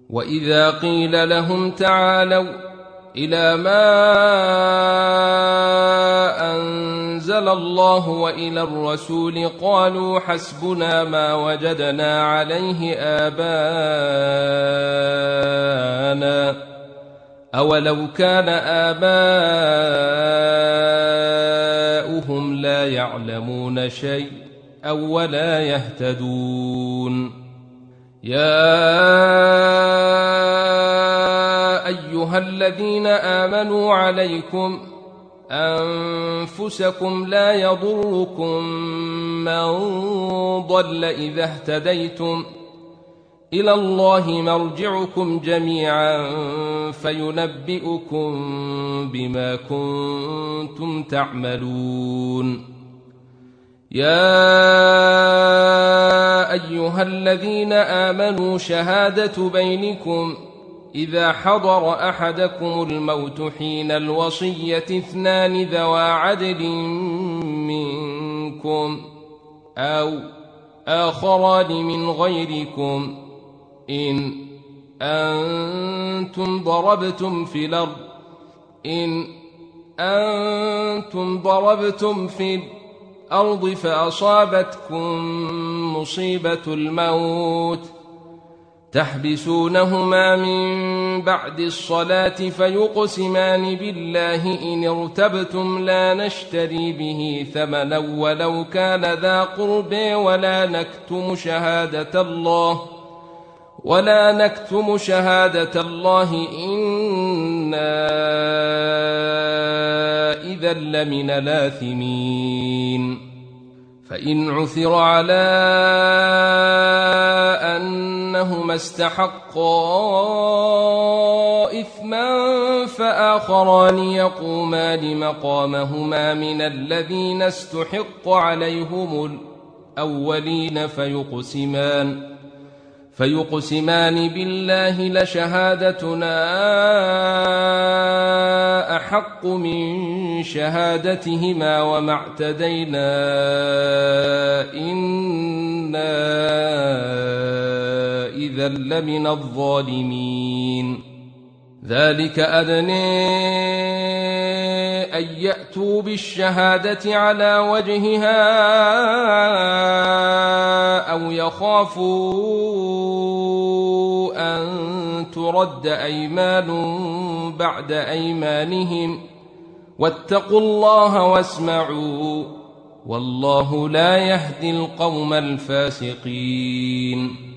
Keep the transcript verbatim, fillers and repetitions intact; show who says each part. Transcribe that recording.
Speaker 1: وإذا قيل لهم تعالوا إلى ما أنزل الله وإلى الرسول قالوا حسبنا ما وجدنا عليه آباءنا أولو كان آباؤهم لا يعلمون شيء أو ولا يهتدون. يا أيها الذين آمنوا عليكم أنفسكم لا يضركم من ضل إذا اهتديتم إلى الله مرجعكم جميعا فينبئكم بما كنتم تعملون. يا أيها الذين آمنوا شهادة بينكم إذا حضر أحدكم الموت حين الوصية اثنان ذوى عدل منكم أو آخران من غيركم إن أنتم ضربتم في الأرض إن أنتم ضربتم في الأرض فأصابتكم مصيبة الموت تحبسونهما من بعد الصلاة فيقسمان بالله إن ارتبتم لا نشتري به ثمنا ولو كان ذا قرب ولا نكتم شهادة الله ولا نكتم شهادة الله إنا إذا لمن الآثمين. فإن عثر على أنهما استحقا إثما فآخران يقومان مقامهما من الذين استحق عليهم الأولين فيقسمان فيقسمان بالله لشهادتنا أحق من شهادتهما وما اعتدينا إنا إذا لمن الظالمين. ذلك أدنى أن يأتوا بالشهادة على وجهها أو يخافوا أن ترد أيمان بعد أيمانهم واتقوا الله واسمعوا والله لا يهدي القوم الفاسقين.